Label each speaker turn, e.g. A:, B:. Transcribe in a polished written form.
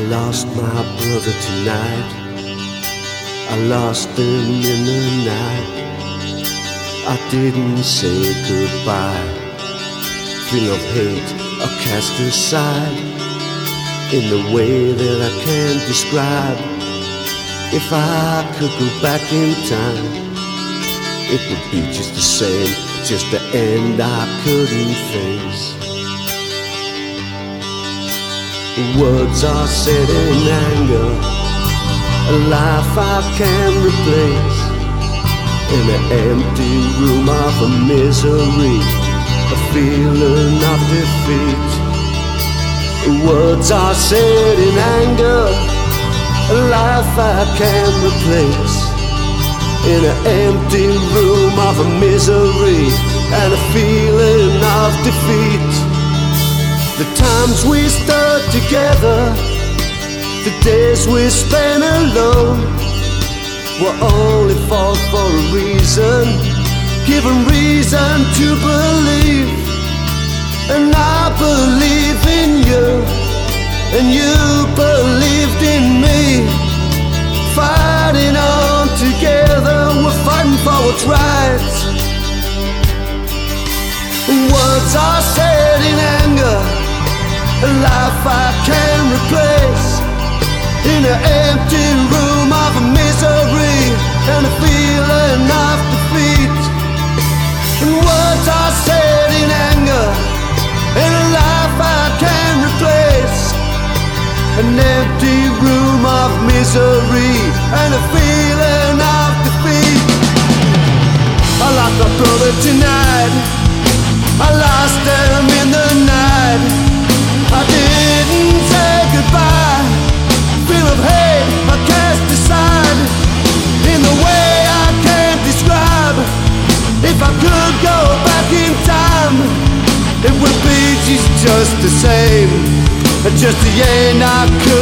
A: lost my brother tonight. I lost him in the night. I didn't say goodbye. Feeling of hate I cast aside in the way that I can't describe. If I could go back in time, it would be just the same, just the end I couldn't face. Words are said in anger, a life I can't replace. In an empty room of a misery, a feeling of defeat. Words are said in anger, a life I can't replace. In an empty room of a misery and a feeling of defeat. The times we stood together, the days we spent alone, were only fought for a reason, given reason to believe. And I believe in you, and you believed in me. Fighting on together, we're fighting for what's right. Words are said in anger, a life I can't replace. In an empty room of misery and a feeling of defeat. And words are said in anger, in a life I can't replace. An empty room of misery and a feeling of defeat. I lost my brother tonight, I lost him in the night. I didn't say goodbye. Feel of hate I cast aside in the way I can't describe. If I could go back in time, it would be just the same, just the end I could